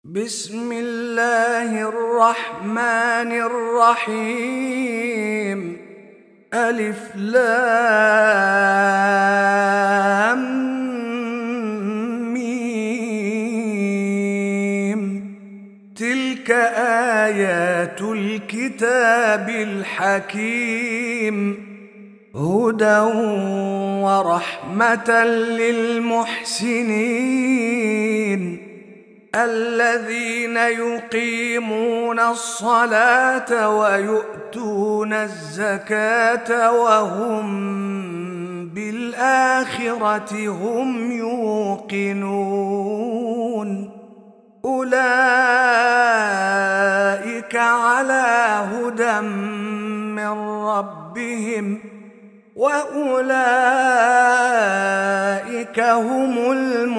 بسم الله الرحمن الرحيم. ألف لام ميم. تلك آيات الكتاب الحكيم، هدى ورحمة للمحسنين الذين يقيمون الصلاة ويؤتون الزكاة وهم بالآخرة هم يوقنون. أولئك على هدى من ربهم وأولئك هم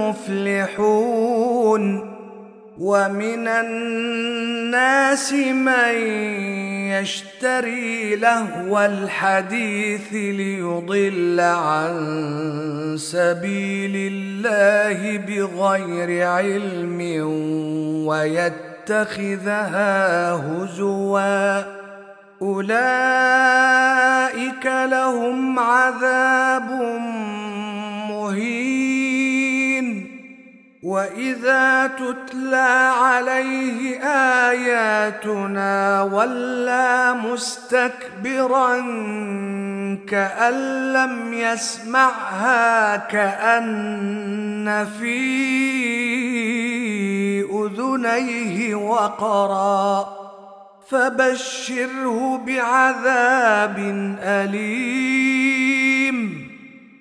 المفلحون. ومن الناس من يشتري لهو الحديث ليضل عن سبيل الله بغير علم ويتخذها هزوا، أولئك لهم عذاب مهين. وإذا تتلى عليه آياتنا ولى مستكبرا كأن لم يسمعها كأن في أذنيه وقرا، فبشره بعذاب أليم.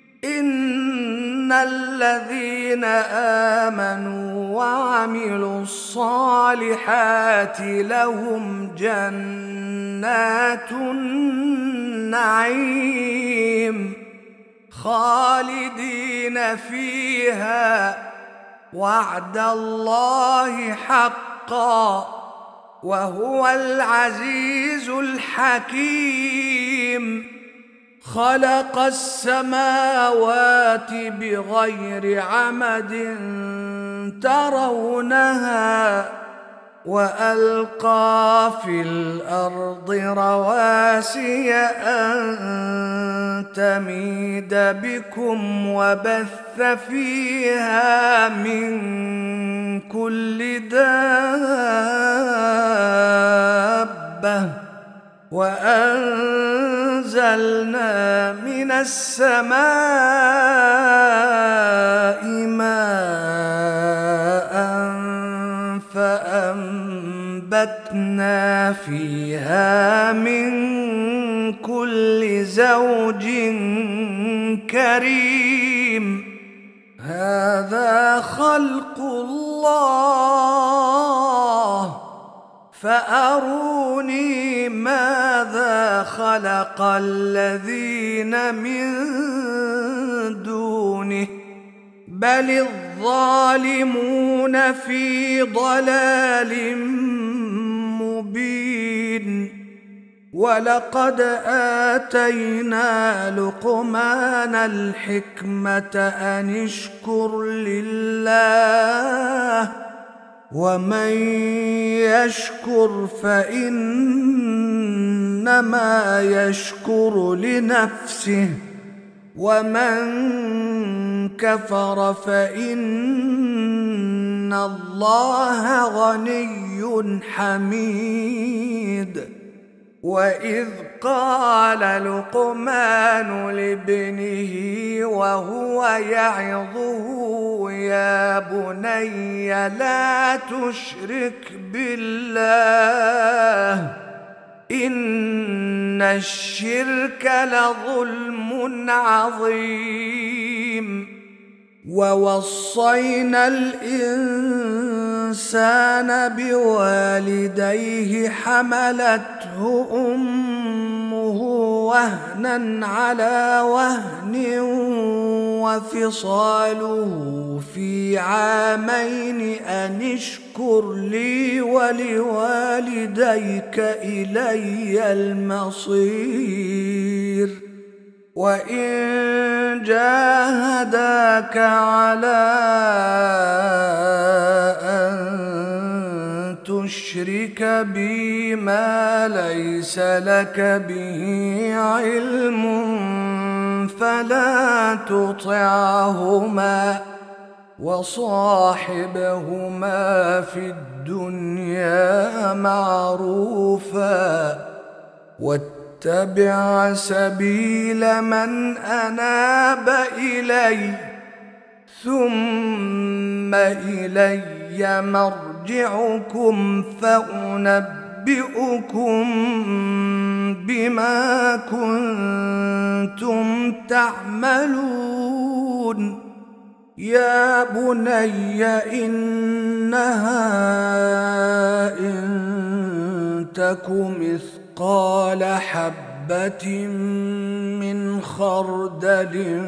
إن الذين آمنوا وعملوا الصالحات لهم جنات النعيم خالدين فيها، وعد الله حقا وهو العزيز الحكيم. خلق السماوات بغير عمد ترونها وألقى في الأرض رواسي أن تميد بكم وبث فيها من كل دابة، وأنزلنا من السماء ماء فأنبتنا فيها من كل زوج كريم. هذا خلق الله فأروني ماذا خلق الذين من دونه، بل الظالمون في ضلال مبين. ولقد آتينا لقمان الحكمة أن اشكر لله، ومن يشكر فإنما يشكر لنفسه، ومن كفر فإن الله غني حميد. وإذ قال لقمان لابنه وهو يعظه يا بني لا تشرك بالله إن الشرك لظلم عظيم. ووصينا الإنسان بوالديه حملته أمه وهنا على وهن وفصاله في عامين أن اشكر لي ولوالديك إلي المصير. وإن جاهداك على أن تشرك بي ما ليس لك به علم فلا تطعهما وصاحبهما في الدنيا معروفا واتبع سبيل من أناب إلي ثم إلي مرجعكم فأنبئكم بما كنتم تعملون يا بني إنها إن تك مثقال حبة من خردل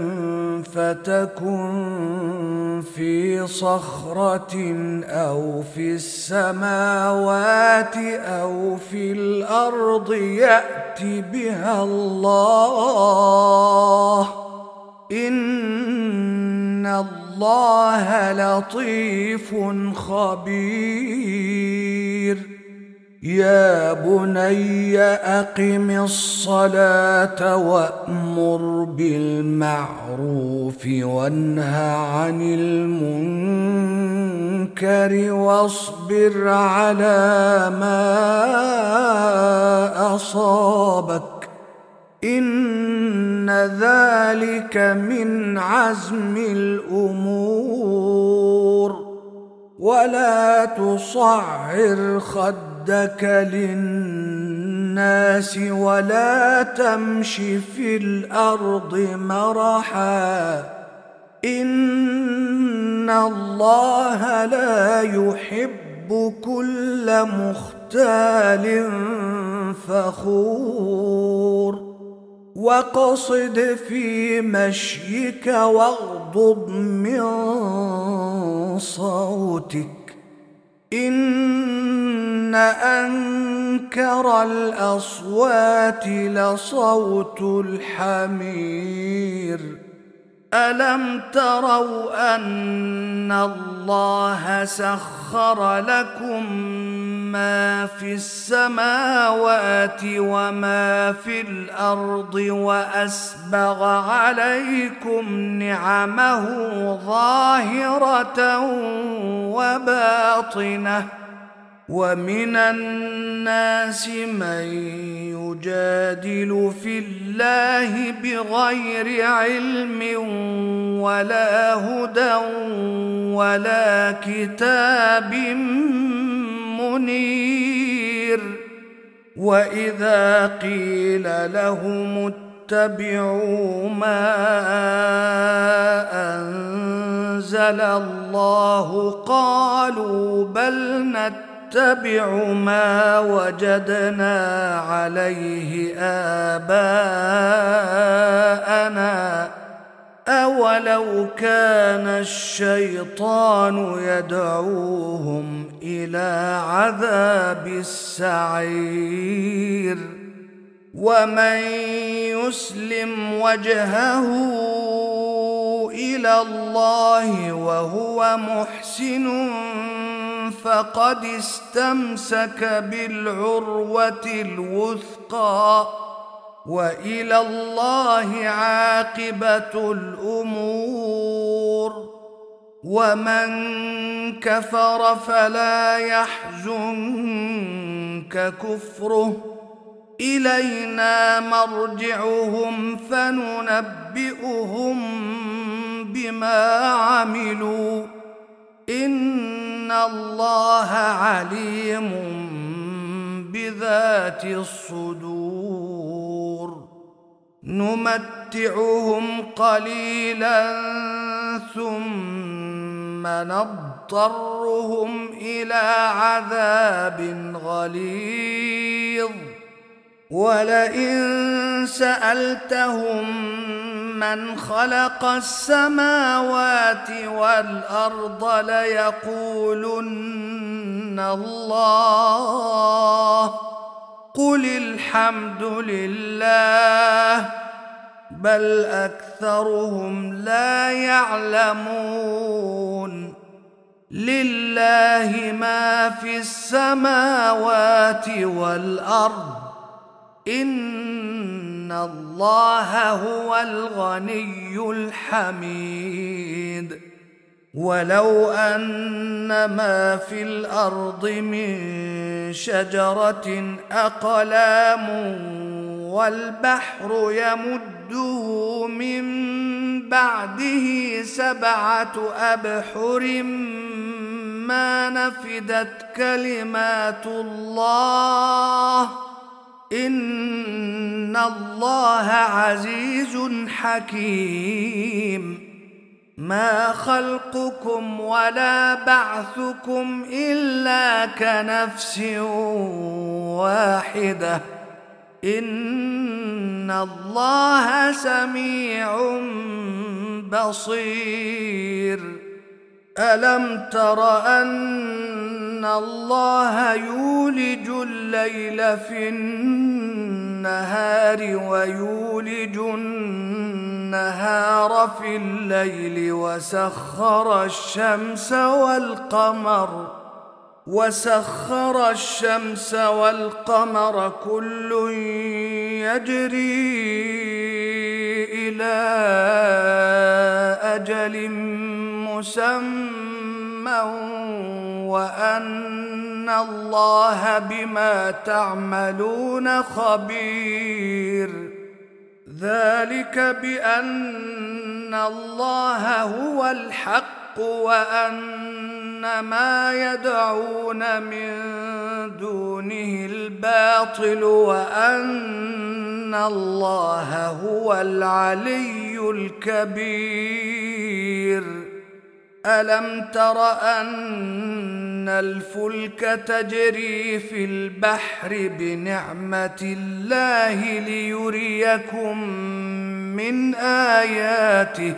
فتكن في صخرة أو في السماوات أو في الأرض يأت بها الله إن الله لطيف خبير يا بني أقم الصلاة وأمر بالمعروف وانه عن المنكر واصبر على ما أصابك إن ذلك من عزم الأمور ولا تصعر خدك للناس ولا تمش في الأرض مرحا إن الله لا يحب كل مختال فخور واقصد في مشيك واغضض من صوتك إن أنكر الأصوات لصوت الحمير ألم تروا أن الله سخر لكم ما في السماوات وما في الأرض وأسبغ عليكم نعمه ظاهرة وباطنة ومن الناس من يجادل في الله بغير علم ولا هدى ولا كتاب منير وإذا قيل لهم اتبعوا ما أنزل الله قالوا بل نتبع ما وجدنا عليه آباءنا أولو كان الشيطان يدعوهم إلى عذاب السعير ومن يسلم وجهه إلى الله وهو محسن فقد استمسك بالعروة الوثقى وإلى الله عاقبة الأمور ومن كفر فلا يحزنك كفره إلينا مرجعهم فننبئهم بما عملوا إن الله عليم بذات الصدور نمتعهم قليلا ثم نضطرهم إلى عذاب غليظ ولئن سألتهم من خلق السماوات والأرض ليقولن الله قل الحمد لله بل أكثرهم لا يعلمون لله ما في السماوات والأرض إن الله هو الغني الحميد ولو أن ما في الأرض من شجرة أقلام والبحر يمده من بعده 7 أبحر ما نفدت كلمات الله إن الله عزيز حكيم ما خلقكم ولا بعثكم إلا كنفس واحدة إن الله سميع بصير ألم تر أن الله يولج الليل في النهار ويولج النهار في الليل وسخر الشمس والقمر كل يجري إلى أجل مسمى وأن الله بما تعملون خبير ذلك بأن الله هو الحق وأن ما يدعون من دونه الباطل وأن الله هو العلي الكبير ألم تر أن الفلك تجري في البحر بنعمة الله ليريكم من آياته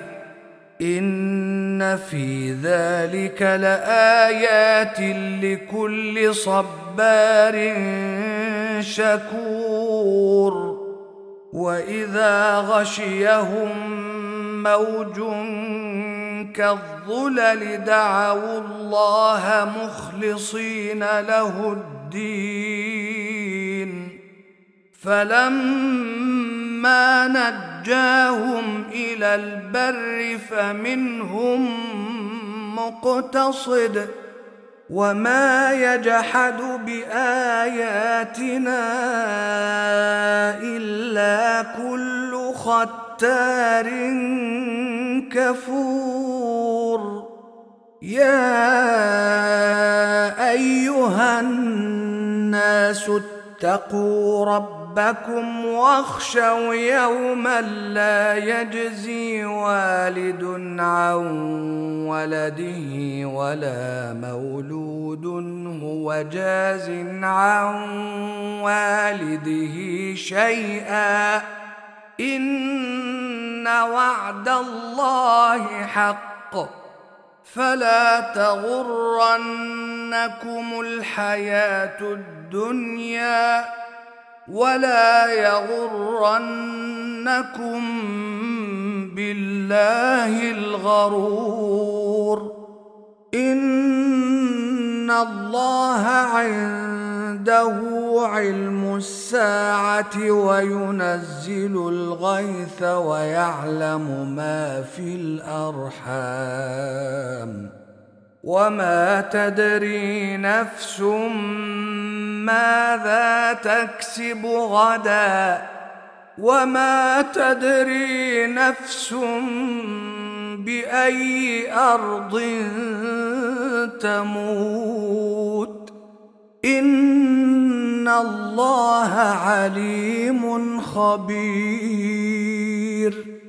إن في ذلك لآيات لكل صبار شكور وإذا غشيهم موج كالظلل دعوا الله مخلصين له الدين فلما نجاهم إلى البر فمنهم مقتصد وما يجحد بآياتنا إلا كل ختار كفور يا أيها الناس اتقوا ربكم واخشوا يوما لا يجزي والد عن ولده ولا مولود هو جاز عن والده شيئا إن وعد الله حق فلا تغرنكم الحياة الدنيا ولا يغرنكم بالله الغرور إن الله عنده علم الساعة وينزل الغيث ويعلم ما في الأرحام وما تدري نفس ماذا تكسب غدا وما تدري نفس بأي أرض تموت إن الله عليم خبير